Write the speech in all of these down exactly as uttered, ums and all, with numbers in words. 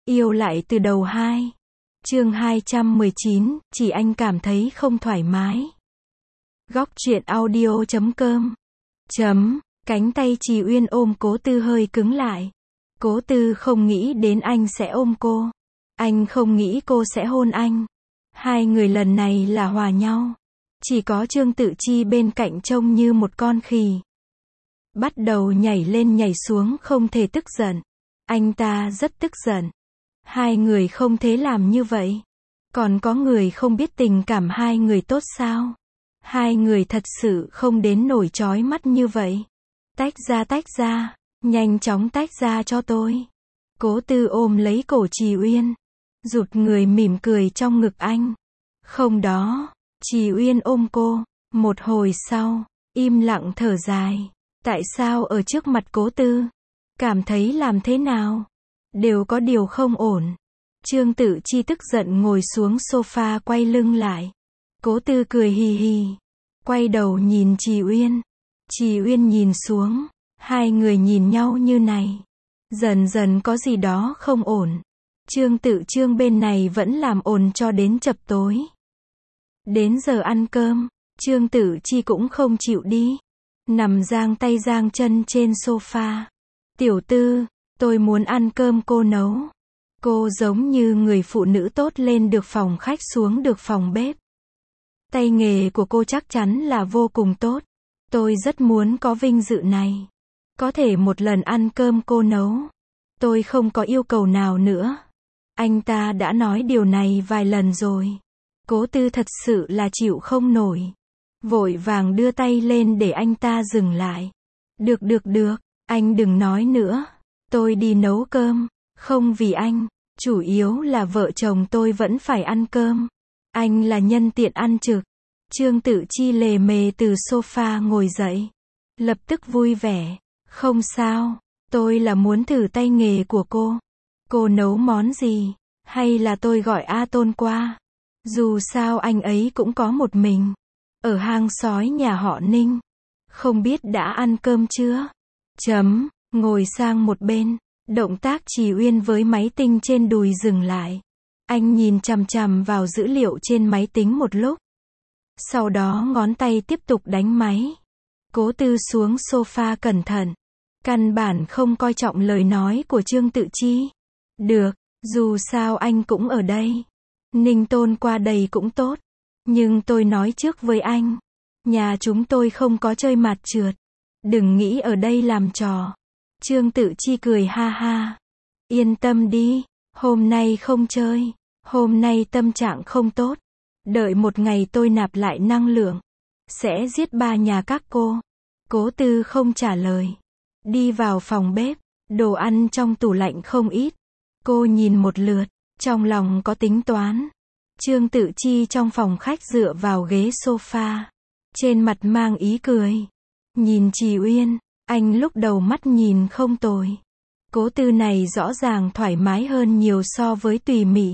Yêu lại từ đầu hai. Chương hai trăm mười chín, chỉ anh cảm thấy không thoải mái. Góc truyện audio chấm com. Chấm, cánh tay Trì Uyên ôm Cố Tư hơi cứng lại. Cố Tư không nghĩ đến anh sẽ ôm cô. Anh không nghĩ cô sẽ hôn anh. Hai người lần này là hòa nhau. Chỉ có Trương Tự Chi bên cạnh trông như một con khỉ. Bắt đầu nhảy lên nhảy xuống không thể tức giận. Anh ta rất tức giận. Hai người không thể làm như vậy. Còn có người không biết tình cảm hai người tốt sao? Hai người thật sự không đến nổi chói mắt như vậy. Tách ra tách ra, nhanh chóng tách ra cho tôi. Cố Tư ôm lấy cổ Trì Uyên, rụt người mỉm cười trong ngực anh. Không đó, Trì Uyên ôm cô, một hồi sau, im lặng thở dài. Tại sao ở trước mặt Cố Tư, cảm thấy làm thế nào, đều có điều không ổn. Trương Tự Chi tức giận ngồi xuống sofa quay lưng lại. Cố Tư cười hì hì, quay đầu nhìn Trì Uyên. Trì Uyên nhìn xuống, hai người nhìn nhau như này. Dần dần có gì đó không ổn. Trương Tự Trương bên này vẫn làm ồn cho đến chập tối. Đến giờ ăn cơm, Trương Tự Chi cũng không chịu đi. Nằm giang tay giang chân trên sofa. Tiểu Tư, tôi muốn ăn cơm cô nấu. Cô giống như người phụ nữ tốt lên được phòng khách xuống được phòng bếp. Tay nghề của cô chắc chắn là vô cùng tốt. Tôi rất muốn có vinh dự này. Có thể một lần ăn cơm cô nấu. Tôi không có yêu cầu nào nữa. Anh ta đã nói điều này vài lần rồi. Cố Tư thật sự là chịu không nổi. Vội vàng đưa tay lên để anh ta dừng lại. Được được được, anh đừng nói nữa. Tôi đi nấu cơm. Không vì anh, chủ yếu là vợ chồng tôi vẫn phải ăn cơm. Anh là nhân tiện ăn trực. Trương Tự Chi lề mề từ sofa ngồi dậy. Lập tức vui vẻ. Không sao, tôi là muốn thử tay nghề của cô. Cô nấu món gì? Hay là tôi gọi A Tôn qua? Dù sao anh ấy cũng có một mình. Ở hang sói nhà họ Ninh. Không biết đã ăn cơm chưa? Chấm, ngồi sang một bên. Động tác Trì Uyên với máy tính trên đùi dừng lại. Anh nhìn chằm chằm vào dữ liệu trên máy tính một lúc. Sau đó ngón tay tiếp tục đánh máy. Cố Tư xuống sofa cẩn thận. Căn bản không coi trọng lời nói của Trương Tự Chi. Được, dù sao anh cũng ở đây. Ninh Tôn qua đây cũng tốt. Nhưng tôi nói trước với anh. Nhà chúng tôi không có chơi mặt trượt. Đừng nghĩ ở đây làm trò. Trương Tự Chi cười ha ha. Yên tâm đi, hôm nay không chơi. Hôm nay tâm trạng không tốt. Đợi một ngày tôi nạp lại năng lượng. Sẽ giết ba nhà các cô. Cố Tư không trả lời. Đi vào phòng bếp. Đồ ăn trong tủ lạnh không ít. Cô nhìn một lượt. Trong lòng có tính toán. Trương Tự Chi trong phòng khách dựa vào ghế sofa. Trên mặt mang ý cười. Nhìn Trì Uyên. Anh lúc đầu mắt nhìn không tồi. Cố Tư này rõ ràng thoải mái hơn nhiều so với Tùy Mị.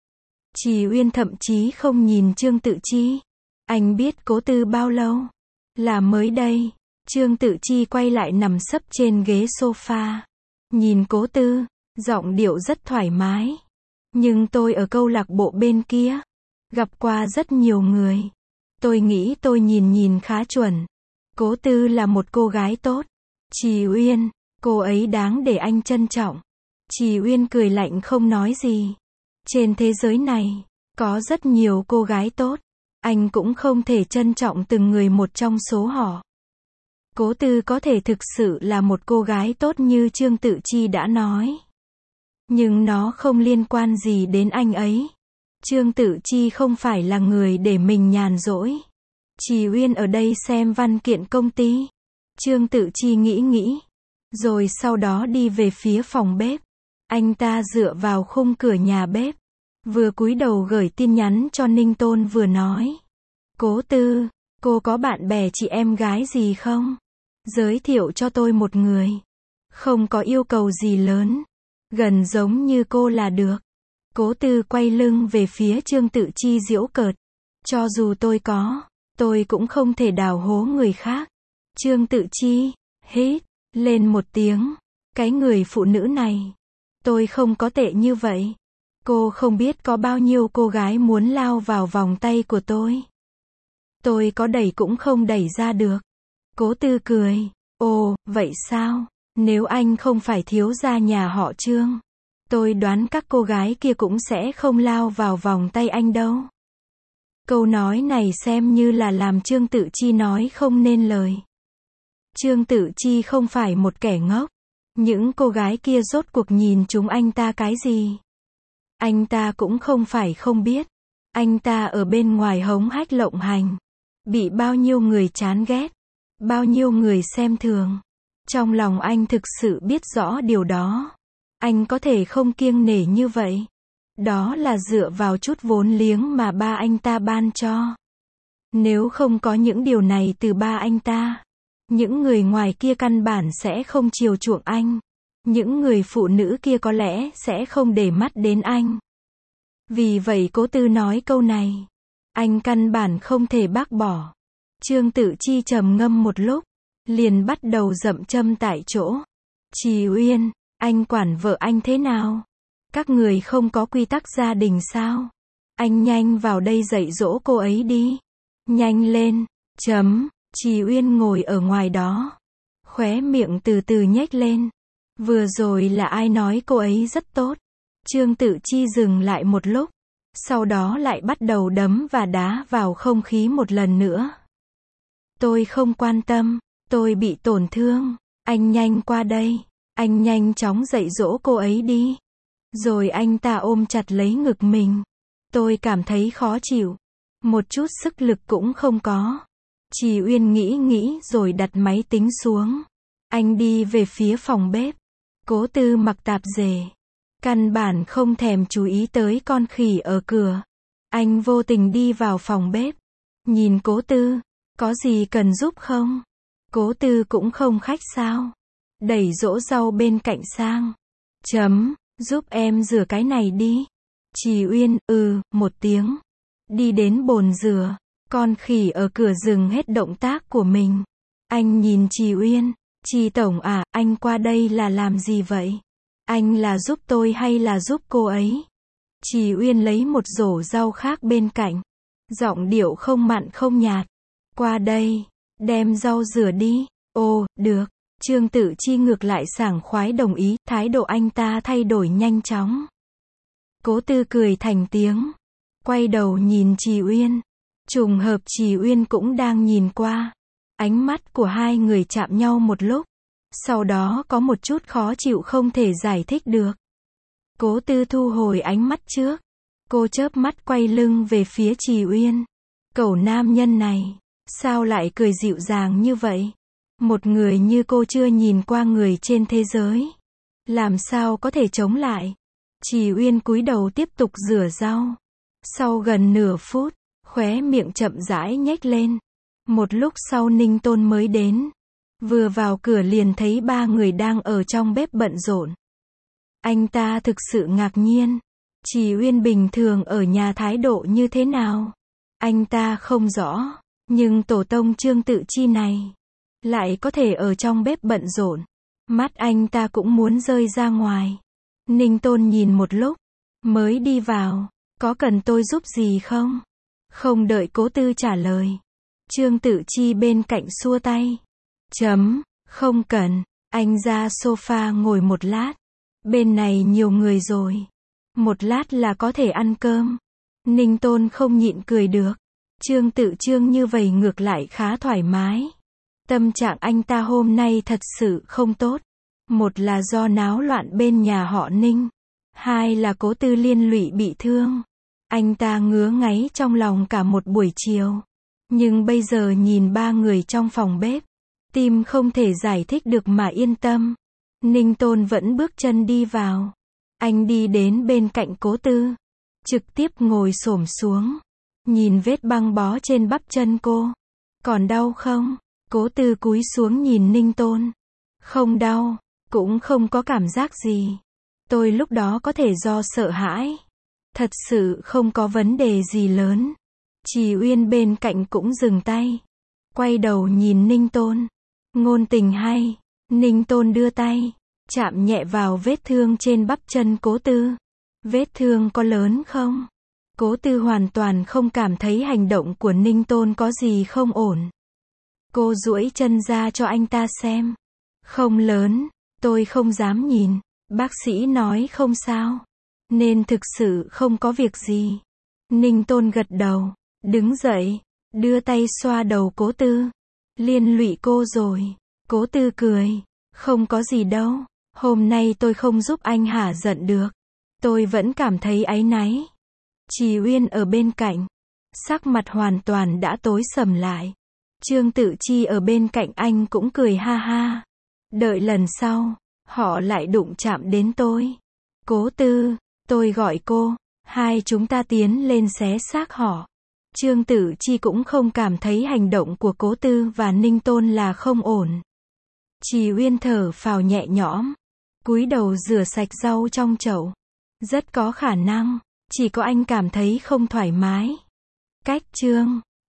Trì Uyên thậm chí không nhìn Trương Tự Chi. Anh biết Cố Tư bao lâu? Là mới đây. Trương Tự Chi quay lại nằm sấp trên ghế sofa. Nhìn Cố Tư, giọng điệu rất thoải mái. Nhưng tôi ở câu lạc bộ bên kia. Gặp qua rất nhiều người. Tôi nghĩ tôi nhìn nhìn khá chuẩn. Cố Tư là một cô gái tốt. Trì Uyên, cô ấy đáng để anh trân trọng. Trì Uyên cười lạnh không nói gì. Trên thế giới này, có rất nhiều cô gái tốt. Anh cũng không thể trân trọng từng người một trong số họ. Cố Tư có thể thực sự là một cô gái tốt như Trương Tự Chi đã nói. Nhưng nó không liên quan gì đến anh ấy. Trương Tự Chi không phải là người để mình nhàn rỗi. Trì Uyên ở đây xem văn kiện công ty. Trương Tự Chi nghĩ nghĩ. Rồi sau đó đi về phía phòng bếp. Anh ta dựa vào khung cửa nhà bếp. Vừa cúi đầu gửi tin nhắn cho Ninh Tôn vừa nói. Cố Tư, cô có bạn bè chị em gái gì không? Giới thiệu cho tôi một người. Không có yêu cầu gì lớn. Gần giống như cô là được. Cố Tư quay lưng về phía Trương Tự Chi giễu cợt. Cho dù tôi có, tôi cũng không thể đào hố người khác. Trương Tự Chi, hít lên một tiếng. Cái người phụ nữ này. Tôi không có tệ như vậy. Cô không biết có bao nhiêu cô gái muốn lao vào vòng tay của tôi. Tôi có đẩy cũng không đẩy ra được. Cố Tư cười. Ồ, vậy sao? Nếu anh không phải thiếu gia nhà họ Trương, tôi đoán các cô gái kia cũng sẽ không lao vào vòng tay anh đâu. Câu nói này xem như là làm Trương Tự Chi nói không nên lời. Trương Tự Chi không phải một kẻ ngốc. Những cô gái kia rốt cuộc nhìn chúng anh ta cái gì? Anh ta cũng không phải không biết. Anh ta ở bên ngoài hống hách lộng hành. Bị bao nhiêu người chán ghét. Bao nhiêu người xem thường. Trong lòng anh thực sự biết rõ điều đó. Anh có thể không kiêng nể như vậy. Đó là dựa vào chút vốn liếng mà ba anh ta ban cho. Nếu không có những điều này từ ba anh ta, những người ngoài kia căn bản sẽ không chiều chuộng anh. Những người phụ nữ kia có lẽ sẽ không để mắt đến anh. Vì vậy Cố Tư nói câu này. Anh căn bản không thể bác bỏ. Trương Tự Chi trầm ngâm một lúc, liền bắt đầu dậm châm tại chỗ. Trì Uyên, anh quản vợ anh thế nào? Các người không có quy tắc gia đình sao? Anh nhanh vào đây dạy dỗ cô ấy đi. Nhanh lên, chấm. Trì Uyên ngồi ở ngoài đó. Khóe miệng từ từ nhếch lên. Vừa rồi là ai nói cô ấy rất tốt? Trương Tự Chi dừng lại một lúc. Sau đó lại bắt đầu đấm và đá vào không khí một lần nữa. Tôi không quan tâm. Tôi bị tổn thương. Anh nhanh qua đây. Anh nhanh chóng dạy dỗ cô ấy đi. Rồi anh ta ôm chặt lấy ngực mình. Tôi cảm thấy khó chịu. Một chút sức lực cũng không có. Trì Uyên nghĩ nghĩ rồi đặt máy tính xuống. Anh đi về phía phòng bếp. Cố Tư mặc tạp dề. Căn bản không thèm chú ý tới con khỉ ở cửa. Anh vô tình đi vào phòng bếp. Nhìn Cố Tư. Có gì cần giúp không? Cố Tư cũng không khách sao. Đẩy rổ rau bên cạnh sang. Chấm. Giúp em rửa cái này đi. Trì Uyên, ừ, một tiếng. Đi đến bồn rửa. Con khỉ ở cửa dừng hết động tác của mình. Anh nhìn Trì Uyên. Trì tổng à, anh qua đây là làm gì vậy? Anh là giúp tôi hay là giúp cô ấy? Trì Uyên lấy một rổ rau khác bên cạnh. Giọng điệu không mặn không nhạt. Qua đây. Đem rau rửa đi. Ồ, được. Trương Tự Chi ngược lại sảng khoái đồng ý, thái độ anh ta thay đổi nhanh chóng. Cố Tư cười thành tiếng. Quay đầu nhìn Trì Uyên. Trùng hợp Trì Uyên cũng đang nhìn qua. Ánh mắt của hai người chạm nhau một lúc. Sau đó có một chút khó chịu không thể giải thích được. Cố Tư thu hồi ánh mắt trước. Cô chớp mắt quay lưng về phía Trì Uyên. Cẩu nam nhân này, sao lại cười dịu dàng như vậy? Một người như cô chưa nhìn qua người trên thế giới. Làm sao có thể chống lại? Trì Uyên cúi đầu tiếp tục rửa rau. Sau gần nửa phút, khóe miệng chậm rãi nhếch lên. Một lúc sau Ninh Tôn mới đến. Vừa vào cửa liền thấy ba người đang ở trong bếp bận rộn. Anh ta thực sự ngạc nhiên. Trì Uyên bình thường ở nhà thái độ như thế nào? Anh ta không rõ. Nhưng tổ tông Trương Tự Chi này lại có thể ở trong bếp bận rộn. Mắt anh ta cũng muốn rơi ra ngoài. Ninh Tôn nhìn một lúc, mới đi vào. Có cần tôi giúp gì không? Không đợi Cố Tư trả lời. Trương Tự Chi bên cạnh xua tay. Chấm, không cần. Anh ra sofa ngồi một lát. Bên này nhiều người rồi. Một lát là có thể ăn cơm. Ninh Tôn không nhịn cười được. Trương Tự Trương như vậy ngược lại khá thoải mái. Tâm trạng anh ta hôm nay thật sự không tốt. Một là do náo loạn bên nhà họ Ninh. Hai là Cố Tư liên lụy bị thương. Anh ta ngứa ngáy trong lòng cả một buổi chiều. Nhưng bây giờ nhìn ba người trong phòng bếp, tim không thể giải thích được mà yên tâm. Ninh Tôn vẫn bước chân đi vào. Anh đi đến bên cạnh Cố Tư. Trực tiếp ngồi xổm xuống. Nhìn vết băng bó trên bắp chân cô. Còn đau không? Cố Tư cúi xuống nhìn Ninh Tôn. Không đau. Cũng không có cảm giác gì. Tôi lúc đó có thể do sợ hãi. Thật sự không có vấn đề gì lớn. Trì Uyên bên cạnh cũng dừng tay. Quay đầu nhìn Ninh Tôn. Ngôn tình hay. Ninh Tôn đưa tay. chạm nhẹ vào vết thương trên bắp chân Cố Tư. Vết thương có lớn không? Cố Tư hoàn toàn không cảm thấy hành động của Ninh Tôn có gì không ổn. Cô duỗi chân ra cho anh ta xem. Không lớn, tôi không dám nhìn. Bác sĩ nói không sao. Nên thực sự không có việc gì. Ninh Tôn gật đầu, đứng dậy, đưa tay xoa đầu Cố Tư. Liên lụy cô rồi. Cố Tư cười. Không có gì đâu. Hôm nay tôi không giúp anh hả giận được. Tôi vẫn cảm thấy áy náy. Trì Uyên ở bên cạnh. Sắc mặt hoàn toàn đã tối sầm lại. Trương Tự Chi ở bên cạnh anh cũng cười ha ha. Đợi lần sau, họ lại đụng chạm đến tôi. Cố Tư, tôi gọi cô. Hai chúng ta tiến lên xé xác họ. Trương Tự Chi cũng không cảm thấy hành động của Cố Tư và Ninh Tôn là không ổn. Trì Uyên thở phào nhẹ nhõm. Cúi đầu rửa sạch rau trong chậu. Rất có khả năng, chỉ có anh cảm thấy không thoải mái. Cách chương